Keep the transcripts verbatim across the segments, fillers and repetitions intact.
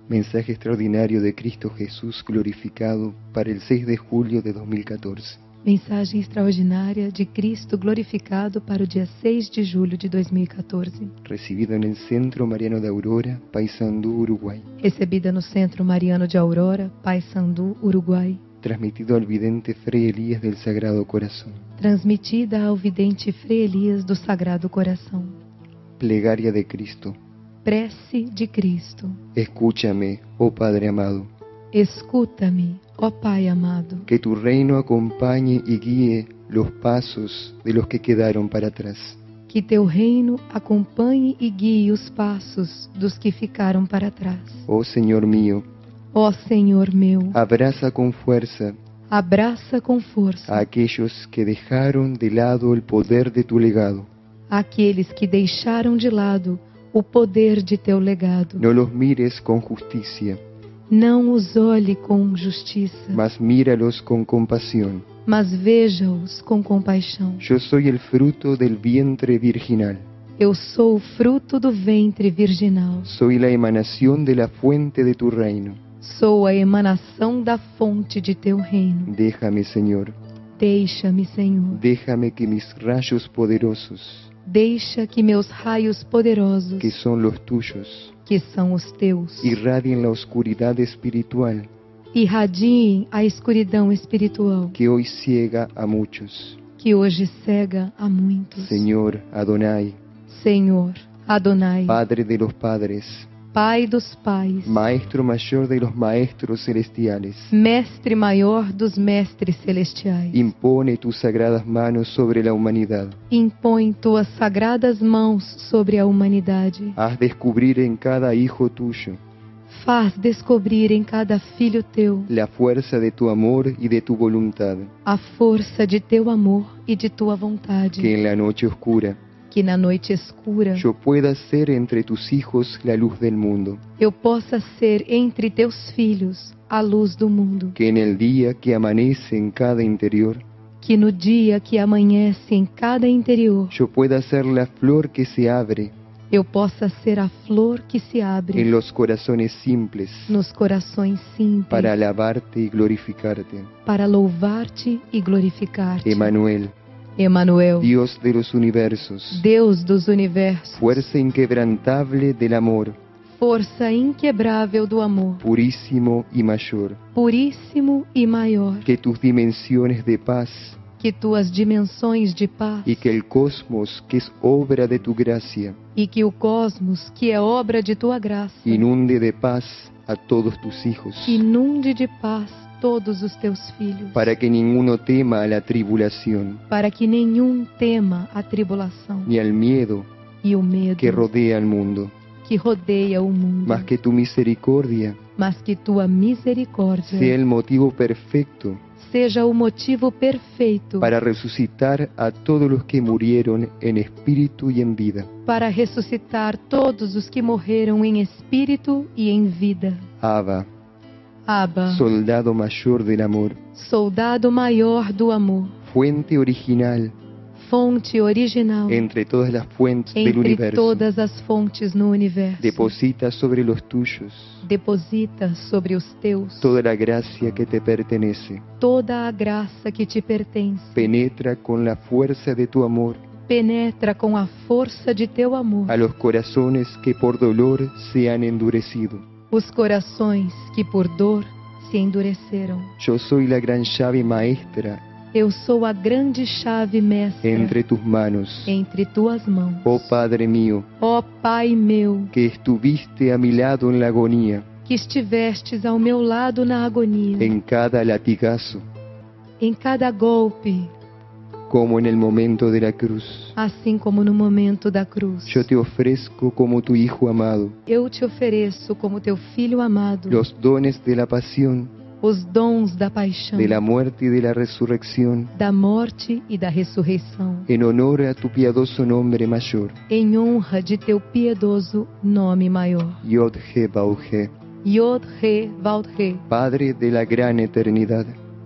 Mensaje extraordinario de Cristo Jesús glorificado para el seis de julio de dos mil catorze. Mensagem extraordinária de Cristo glorificado para o dia seis de julho de dois mil e quatorze. Recibido en el Centro Mariano de Aurora, Paysandú, Uruguay. Recebida no Centro Mariano de Aurora, Paysandú, Uruguai. Transmitido al vidente Frei Elías del Sagrado Corazón. Transmitida ao vidente Frei Elias do Sagrado Coração. Plegaria de Cristo. Prece de Cristo. Escúchame, oh Padre amado. Escuta-me, ó Pai amado. Que tu reino acompañe y guíe los pasos de los que quedaron para atrás. Que teu reino acompanhe e guie os passos dos que ficaram para trás. Oh Señor mío, Ó Senhor meu, abraza con fuerza abraça com força a aquellos que dejaron de lado el poder de tu legado. aqueles que deixaram de lado o poder de teu legado. No los mires con justicia, Não os olhe com justiça, mas míralos con compasión. mas veja-os com compaixão. Yo soy el fruto del vientre virginal. Eu sou o fruto do ventre virginal. Soy la emanación de la fuente de tu reino. Sou a emanação da fonte de teu reino. Déjame, Señor, Deixa-me, Senhor. déjame que mis rayos poderosos, Deixa que meus raios poderosos, que son los tuyos, que são os teus, irradien la oscuridad espiritual irradiem a escuridão espiritual que hoy ciega a muchos. que hoje cega a muitos. Señor Adonai, Senhor, Adonai, Padre de los padres, Pai dos pais, Maestro mayor de los maestros celestiales, Mestre maior dos mestres celestiais, impone tus sagradas manos sobre la humanidad. impõe tuas sagradas mãos sobre a humanidade. Haz descubrir en cada hijo tuyo Faz descobrir em cada filho teu la fuerza de tu amor y de tu voluntad, a força de teu amor e de tua vontade, que en la noche oscura que na noite escura yo pueda ser entre tus hijos la luz del mundo, eu possa ser entre teus filhos a luz do mundo, que en el día que amanece en cada interior que no dia que amanhece em cada interior yo pueda ser la flor que se abre eu possa ser a flor que se abre en los corazones simples nos corações simples para alabarte y glorificarte. para louvar-te e glorificar-te. Emanuel, Emanuel, Dios de los universos, Deus dos universos, fuerza inquebrantable del amor, força inquebrável do amor, purísimo y mayor, puríssimo e maior, que tus dimensiones de paz que tuas dimensões de paz y que el cosmos, que es obra de tu gracia, e que o cosmos, que é obra de tua graça, inunde de paz a todos tus hijos, inunde de paz todos os teus filhos, para que ninguno tema a la tribulación, para que nenhum tema a tribulação ni al miedo e o medo que rodea al mundo, que rodeia o mundo, mas que tu misericordia mas que tua misericórdia sea el motivo perfecto seja o motivo perfeito para resucitar a todos los que murieron en espíritu y en vida. para ressuscitar todos os que morreram em espírito e em vida. Abba, Abba, soldado mayor del amor, soldado maior do amor, fuente original fonte original entre todas las fuentes del entre universo, todas as fontes no universo. deposita sobre los tuyos Deposita sobre os teus toda la gracia que te pertenece. toda a graça que te pertence. Penetra con la fuerza de tu amor Penetra com a força de teu amor a los corazones que por dolor se han endurecido. os corações que por dor se endureceram. Yo soy la gran llave maestra Eu sou a grande chave mestra entre tus manos, entre tuas mãos. oh Padre mío, Ó Pai meu, que estuviste a mi lado en la agonía, que estivestes ao meu lado na agonia, en cada latigazo, em cada golpe, como en el momento de la cruz. assim como no momento da cruz. Yo te ofrezco como tu Hijo amado Eu te ofereço como teu Filho amado los dones de la pasión, os dons da paixão, de la muerte y de la resurrección, da morte e da ressurreição, en honor a tu piadoso nombre mayor, em honra de teu piedoso nome maior. Yod-He Vau-He, Yod-He, Vau-He, Padre de la gran eternidad,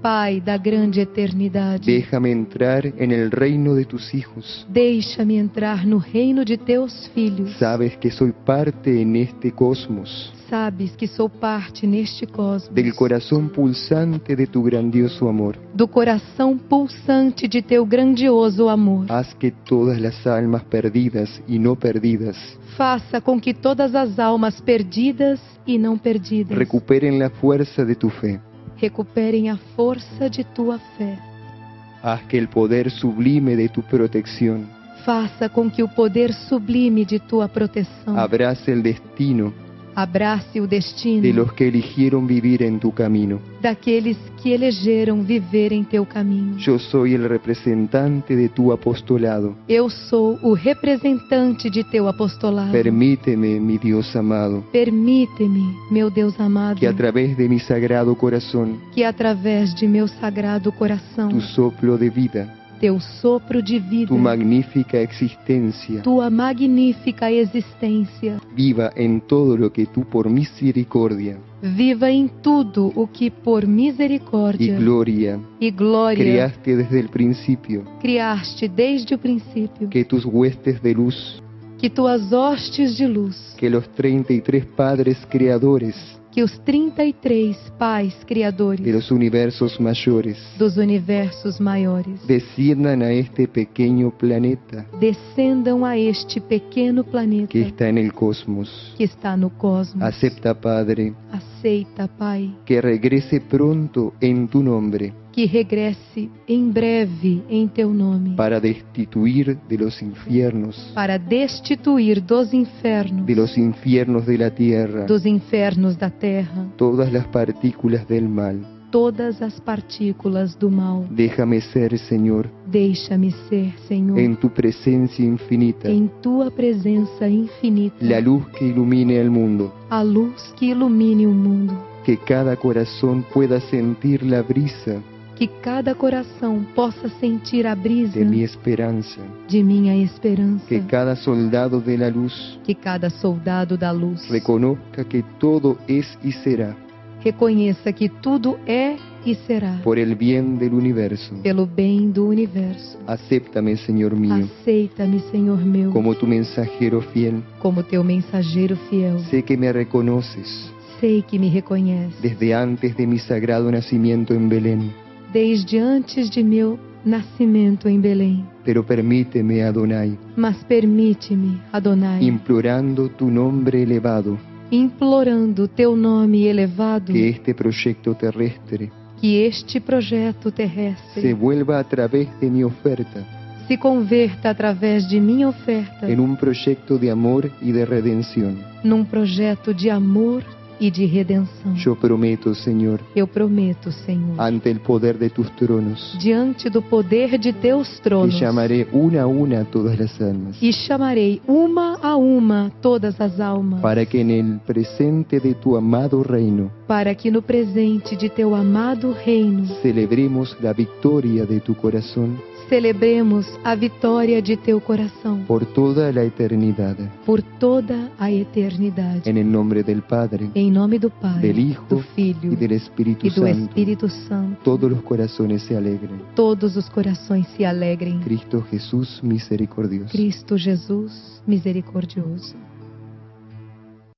Pai da grande eternidade, déjame entrar en el reino de tus hijos. deixa-me entrar no reino de teus filhos. Sabes que soy parte en este cosmos, Sabes que sou parte neste cosmos, del corazón pulsante de tu grandioso amor. do coração pulsante de teu grandioso amor. Haz que todas las almas perdidas y no perdidas Faça com que todas as almas perdidas e não perdidas recuperen la fuerza de tu fe. recuperem a força de tua fé. Haz que el poder sublime de tu protección Faça com que o poder sublime de tua proteção abrace el destino abrace o destino de los que eligieron vivir en tu camino. daqueles que elegeram viver em teu caminho. Yo soy el representante de tu apostolado. Eu sou o representante de teu apostolado. Permíteme, mi Dios amado, Permite-me, meu Deus amado, que a través de mi sagrado corazón, que através de meu sagrado coração, tu soplo de vida, teu sopro de vida, tu magnífica existencia, tua magnífica existência, viva en todo lo que tú por misericordia viva em tudo o que por y misericórdia gloria e glória creaste desde el principio, criaste desde o princípio, que tus huestes de luz, que tuas hostes de luz, que los treinta y tres padres creadores que os trinta e três pais de criadores los universos mayores dos universos maiores desciendan a este pequeño planeta descendam a este pequeno planeta que está en el cosmos. que está no cosmos. Acepta, Padre, Aceita, Pai, que regrese pronto en tu nombre que regresse em breve em teu nome, para destituir de los infiernos, para destituir dos infernos, de los infiernos de la tierra, dos infernos da terra, todas las partículas del mal. todas as partículas do mal. Déjame ser, Señor, Deixa-me ser, Senhor, en tu presencia infinita, em tua presença infinita, la luz que ilumine el mundo, a luz que ilumine o mundo, que cada corazón pueda sentir la brisa que cada coração possa sentir a brisa de mi esperanza, de minha esperança, que cada soldado de la luz que cada soldado da luz reconozca que todo es y será reconheça que tudo é e será por el bien del universo. pelo bem do universo. Acéptame, Señor mío, Aceita-me, Senhor meu, como tu mensajero fiel. como teu mensageiro fiel. Sé que me reconoces Sei que me reconhece desde antes de mi sagrado nacimiento en Belén, desde antes de meu nascimento em Belém. pero permíteme, Adonai, Mas permite-me, Adonai, implorando tu nombre elevado, implorando teu nome elevado, que este proyecto terrestre que este projeto se terrestre vuelva a través de mi oferta se converta através de minha oferta en un proyecto de amor y de redención. num projeto de amor e de redenção. Yo prometo, Señor, Eu prometo, Senhor, ante el poder de tus tronos, diante do poder de teus que tronos, llamaré una a una a todas las almas, e chamarei uma a uma todas as almas, para que en el presente de tu amado reino para que no presente de teu amado reino celebremos la victoria de tu corazón celebremos a vitória de teu coração por toda la eternidad. por toda a eternidade. En el nombre del Padre, Em nome do Pai, del Hijo do Filho y del Espíritu e do Santo, Espírito Santo, todos los corazones se alegren. todos os corações se alegrem. Cristo Jesús misericordioso. Cristo Jesus misericordioso.